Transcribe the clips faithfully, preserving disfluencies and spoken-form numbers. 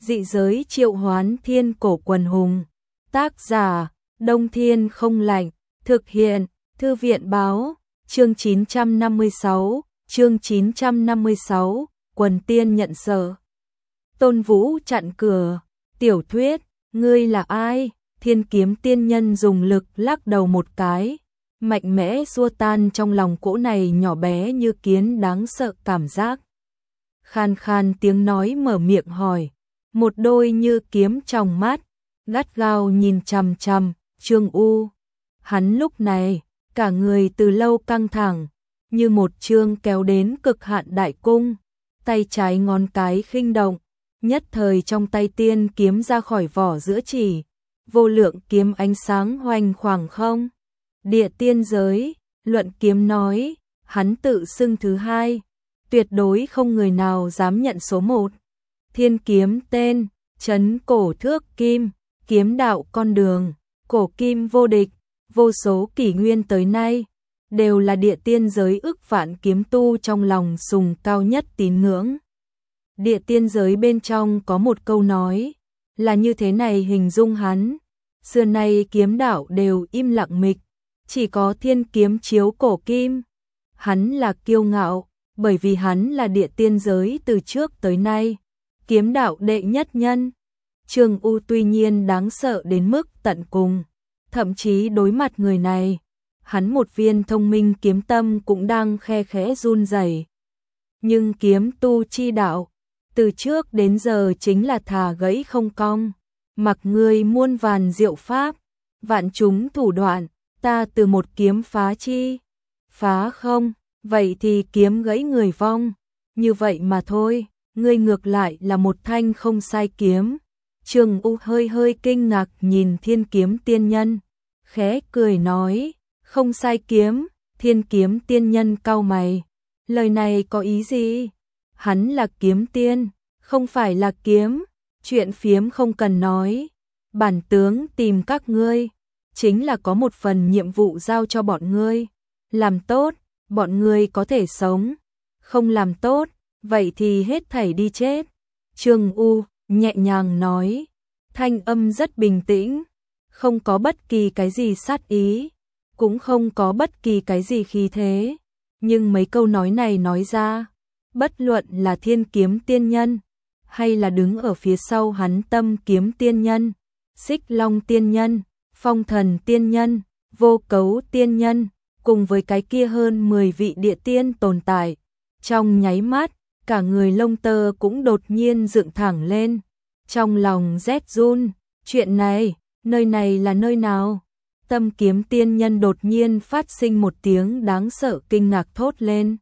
Dị giới triệu hoán thiên cổ quần hùng. Tác giả, Đông Thiên Không Lạnh. Thực hiện, Thư viện Báo. Chương chín trăm năm mươi sáu, chương chín trăm năm mươi sáu, quần tiên nhận sợ. Tôn Vũ chặn cửa. Tiểu thuyết, ngươi là ai? Thiên kiếm tiên nhân dùng lực lắc đầu một cái, mạnh mẽ xua tan trong lòng cỗ này nhỏ bé như kiến đáng sợ cảm giác. Khan khan tiếng nói mở miệng hỏi, một đôi như kiếm trong mắt, gắt gao nhìn chằm chằm Trương U. Hắn lúc này, cả người từ lâu căng thẳng, như một chương kéo đến cực hạn đại cung, tay trái ngón cái khinh động, nhất thời trong tay tiên kiếm ra khỏi vỏ giữa chỉ, vô lượng kiếm ánh sáng hoành khoảng không. Địa tiên giới, luận kiếm nói, hắn tự xưng thứ hai, tuyệt đối không người nào dám nhận số một. Thiên kiếm tên, trấn cổ thước kim, kiếm đạo con đường, cổ kim vô địch, vô số kỷ nguyên tới nay, đều là địa tiên giới ức vạn kiếm tu trong lòng sùng cao nhất tín ngưỡng. Địa tiên giới bên trong có một câu nói, là như thế này hình dung hắn, xưa nay kiếm đạo đều im lặng mịch, chỉ có thiên kiếm chiếu cổ kim. Hắn là kiêu ngạo, bởi vì hắn là địa tiên giới từ trước tới nay, kiếm đạo đệ nhất nhân. Trương U tuy nhiên đáng sợ đến mức tận cùng, thậm chí đối mặt người này, hắn một viên thông minh kiếm tâm cũng đang khe khẽ run rẩy. Nhưng kiếm tu chi đạo, từ trước đến giờ chính là thà gãy không cong, mặc ngươi muôn vàn diệu pháp, vạn chúng thủ đoạn, ta từ một kiếm phá chi. Phá không, vậy thì kiếm gãy người vong, như vậy mà thôi, ngươi ngược lại là một thanh không sai kiếm. Trương U hơi hơi kinh ngạc nhìn thiên kiếm tiên nhân, khẽ cười nói, không sai kiếm. Thiên kiếm tiên nhân cau mày, lời này có ý gì? Hắn là kiếm tiên, không phải là kiếm, chuyện phiếm không cần nói. Bản tướng tìm các ngươi, chính là có một phần nhiệm vụ giao cho bọn ngươi. Làm tốt, bọn ngươi có thể sống, không làm tốt, vậy thì hết thảy đi chết. Trương U nhẹ nhàng nói, thanh âm rất bình tĩnh, không có bất kỳ cái gì sát ý, cũng không có bất kỳ cái gì khí thế. Nhưng mấy câu nói này nói ra, bất luận là thiên kiếm tiên nhân, hay là đứng ở phía sau hắn tâm kiếm tiên nhân, xích long tiên nhân, phong thần tiên nhân, vô cấu tiên nhân, cùng với cái kia hơn mười vị địa tiên tồn tại, trong nháy mắt, cả người lông tơ cũng đột nhiên dựng thẳng lên, trong lòng rét run. Chuyện này, nơi này là nơi nào? Tâm kiếm tiên nhân đột nhiên phát sinh một tiếng đáng sợ kinh ngạc thốt lên.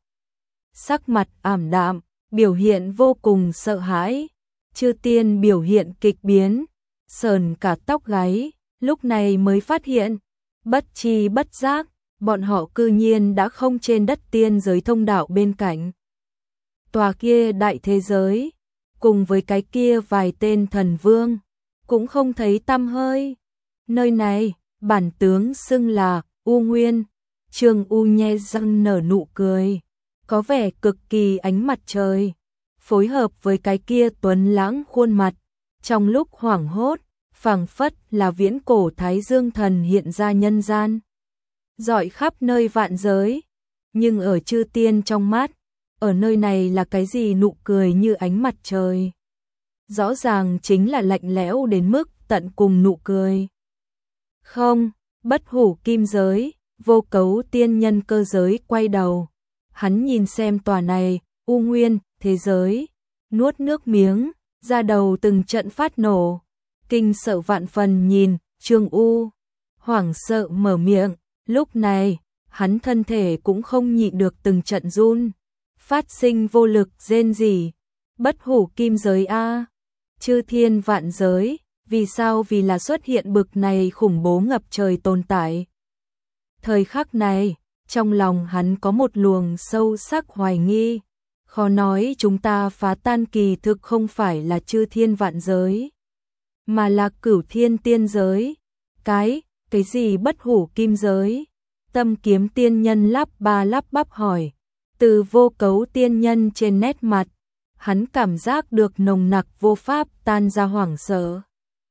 Sắc mặt ảm đạm, biểu hiện vô cùng sợ hãi. Chư tiên biểu hiện kịch biến, sờn cả tóc gáy, lúc này mới phát hiện, bất chi bất giác, bọn họ cư nhiên đã không trên đất tiên giới thông đạo bên cạnh. Tòa kia đại thế giới, cùng với cái kia vài tên thần vương, cũng không thấy tăm hơi. Nơi này, bản tướng xưng là U Nguyên. Trương U nhe răng nở nụ cười, có vẻ cực kỳ ánh mặt trời, phối hợp với cái kia tuấn lãng khuôn mặt, trong lúc hoảng hốt, phảng phất là viễn cổ Thái Dương thần hiện ra nhân gian, rọi khắp nơi vạn giới. Nhưng ở chư tiên trong mắt, ở nơi này là cái gì nụ cười như ánh mặt trời? Rõ ràng chính là lạnh lẽo đến mức tận cùng nụ cười. Không, bất hủ kim giới, vô cấu tiên nhân cơ giới quay đầu. Hắn nhìn xem tòa này, U Nguyên, thế giới, nuốt nước miếng, da đầu từng trận phát nổ. Kinh sợ vạn phần nhìn, Trương U, hoảng sợ mở miệng, lúc này, hắn thân thể cũng không nhịn được từng trận run, phát sinh vô lực rên rỉ. Bất hủ kim giới a, chư thiên vạn giới, vì sao vì là xuất hiện bực này khủng bố ngập trời tồn tại. Thời khắc này, trong lòng hắn có một luồng sâu sắc hoài nghi, khó nói chúng ta phá tan kỳ thực không phải là chư thiên vạn giới, mà là cửu thiên tiên giới. Cái, cái gì bất hủ kim giới? Tâm kiếm tiên nhân lắp ba lắp bắp hỏi. Từ vô cấu tiên nhân trên nét mặt, hắn cảm giác được nồng nặc vô pháp tan ra hoảng sợ.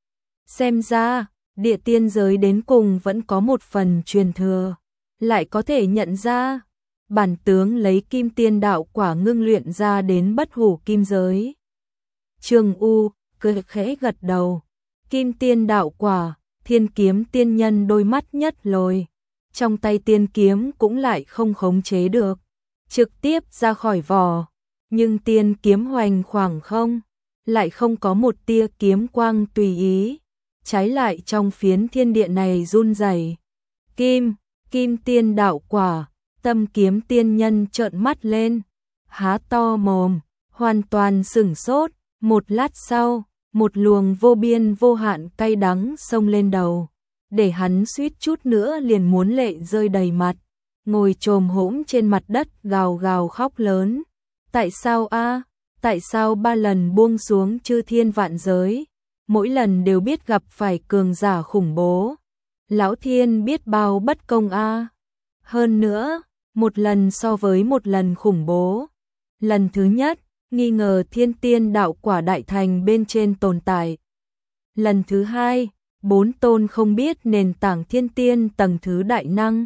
Xem ra, địa tiên giới đến cùng vẫn có một phần truyền thừa, lại có thể nhận ra, bản tướng lấy kim tiên đạo quả ngưng luyện ra đến bất hủ kim giới. Trương U cười khẽ gật đầu, kim tiên đạo quả, thiên kiếm tiên nhân đôi mắt nhất lồi, trong tay tiên kiếm cũng lại không khống chế được, trực tiếp ra khỏi vỏ, nhưng tiên kiếm hoành khoảng không, lại không có một tia kiếm quang tùy ý, trái lại trong phiến thiên địa này run rẩy. Kim, kim tiên đạo quả, tâm kiếm tiên nhân trợn mắt lên, há to mồm, hoàn toàn sửng sốt, một lát sau, một luồng vô biên vô hạn cay đắng xông lên đầu, để hắn suýt chút nữa liền muốn lệ rơi đầy mặt, ngồi chồm hổm trên mặt đất gào gào khóc lớn. Tại sao a? Tại sao ba lần buông xuống chư thiên vạn giới, mỗi lần đều biết gặp phải cường giả khủng bố? Lão thiên biết bao bất công a. Hơn nữa, một lần so với một lần khủng bố. Lần thứ nhất, nghi ngờ thiên tiên đạo quả đại thành bên trên tồn tại. Lần thứ hai, bốn tôn không biết nền tảng thiên tiên tầng thứ đại năng.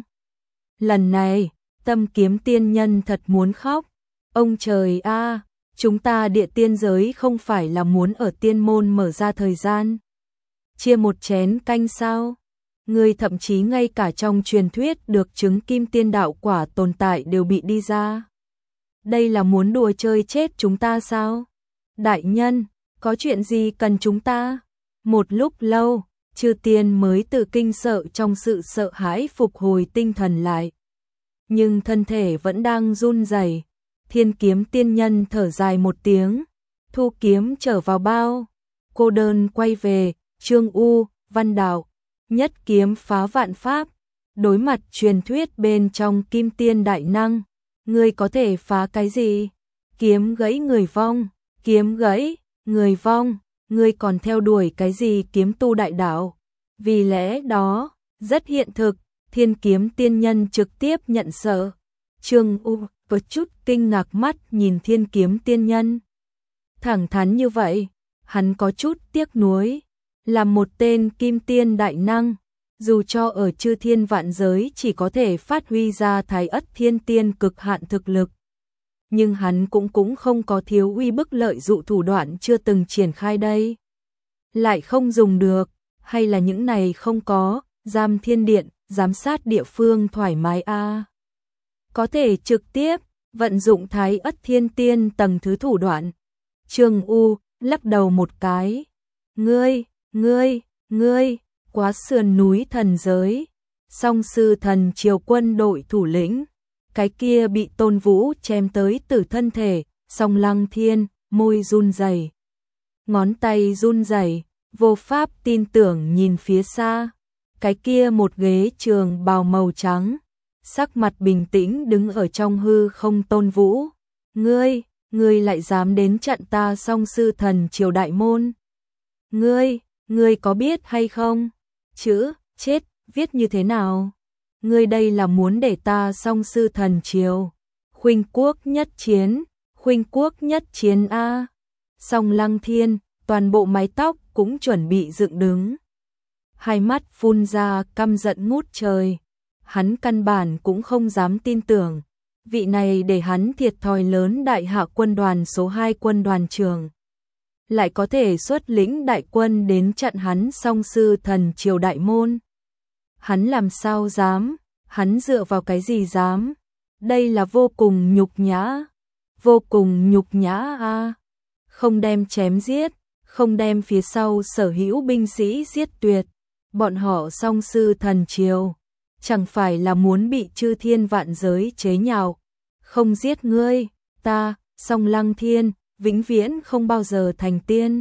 Lần này, tâm kiếm tiên nhân thật muốn khóc. Ông trời a, chúng ta địa tiên giới không phải là muốn ở tiên môn mở ra thời gian, chia một chén canh sao? Người thậm chí ngay cả trong truyền thuyết được chứng kim tiên đạo quả tồn tại đều bị đi ra. Đây là muốn đùa chơi chết chúng ta sao? Đại nhân, có chuyện gì cần chúng ta? Một lúc lâu, chư tiên mới từ kinh sợ trong sự sợ hãi phục hồi tinh thần lại. Nhưng thân thể vẫn đang run rẩy. Thiên kiếm tiên nhân thở dài một tiếng, thu kiếm trở vào bao, cô đơn quay về, Trương U, Văn Đạo, nhất kiếm phá vạn pháp, đối mặt truyền thuyết bên trong kim tiên đại năng, ngươi có thể phá cái gì? Kiếm gãy người vong, kiếm gãy, người vong, ngươi còn theo đuổi cái gì kiếm tu đại đạo? Vì lẽ đó, rất hiện thực, thiên kiếm tiên nhân trực tiếp nhận sợ. Trương U có chút kinh ngạc mắt nhìn thiên kiếm tiên nhân. Thẳng thắn như vậy, hắn có chút tiếc nuối. Là một tên kim tiên đại năng, dù cho ở chư thiên vạn giới chỉ có thể phát huy ra thái ất thiên tiên cực hạn thực lực. Nhưng hắn cũng cũng không có thiếu uy bức lợi dụ thủ đoạn chưa từng triển khai đây. Lại không dùng được, hay là những này không có, giam thiên điện, giám sát địa phương thoải mái a à. Có thể trực tiếp vận dụng thái ất thiên tiên tầng thứ thủ đoạn. Trương U lắc đầu một cái. Ngươi, ngươi, ngươi, quá sườn núi thần giới. Song sư thần triều quân đội thủ lĩnh. Cái kia bị Tôn Vũ chém tới từ thân thể, Song Lăng Thiên, môi run rẩy, ngón tay run rẩy, vô pháp tin tưởng nhìn phía xa. Cái kia một ghế trường bào màu trắng, sắc mặt bình tĩnh đứng ở trong hư không Tôn Vũ. Ngươi, ngươi lại dám đến trận ta Song sư thần triều đại môn. Ngươi, ngươi có biết hay không? Chữ, chết, viết như thế nào? Ngươi đây là muốn để ta Song sư thần triều. Khuynh quốc nhất chiến, khuynh quốc nhất chiến a. Song Lăng Thiên, toàn bộ mái tóc cũng chuẩn bị dựng đứng. Hai mắt phun ra căm giận ngút trời. Hắn căn bản cũng không dám tin tưởng. Vị này để hắn thiệt thòi lớn đại hạ quân đoàn số hai quân đoàn trưởng. Lại có thể xuất lĩnh đại quân đến chặn hắn Song sư thần triều đại môn. Hắn làm sao dám, hắn dựa vào cái gì dám. Đây là vô cùng nhục nhã. Vô cùng nhục nhã a. Không đem chém giết, không đem phía sau sở hữu binh sĩ giết tuyệt. Bọn họ Song sư thần triều, chẳng phải là muốn bị chư thiên vạn giới chế nhạo. Không giết ngươi, ta, Song Lăng Thiên, vĩnh viễn không bao giờ thành tiên.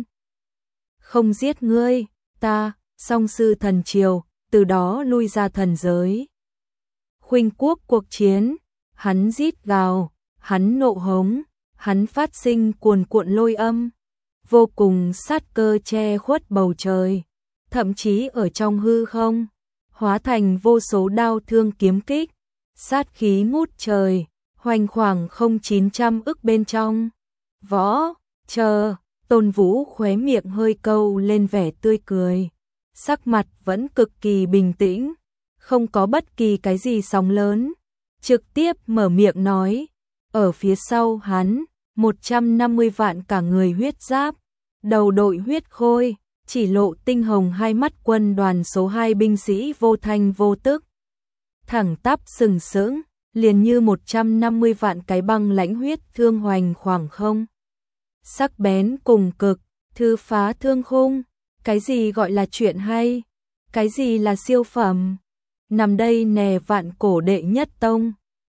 Không giết ngươi, ta, Song sư thần triều, từ đó lui ra thần giới. Khuynh quốc cuộc chiến, hắn rít gào, hắn nộ hống, hắn phát sinh cuồn cuộn lôi âm, vô cùng sát cơ che khuất bầu trời, thậm chí ở trong hư không, hóa thành vô số đao thương kiếm kích, sát khí ngút trời, hoành khoảng không chín trăm ức bên trong. Võ, Chờ, Tôn Vũ khóe miệng hơi câu lên vẻ tươi cười. Sắc mặt vẫn cực kỳ bình tĩnh, không có bất kỳ cái gì sóng lớn. Trực tiếp mở miệng nói, ở phía sau hắn, một trăm năm mươi vạn cả người huyết giáp, đầu đội huyết khôi, chỉ lộ tinh hồng hai mắt quân đoàn số hai binh sĩ vô thanh vô tức. Thẳng tắp sừng sững, liền như một trăm năm mươi vạn cái băng lãnh huyết thương hoành khoảng không. Sắc bén cùng cực, thư phá thương khung, cái gì gọi là chuyện hay, cái gì là siêu phẩm. Nằm đây nè vạn cổ đệ nhất tông.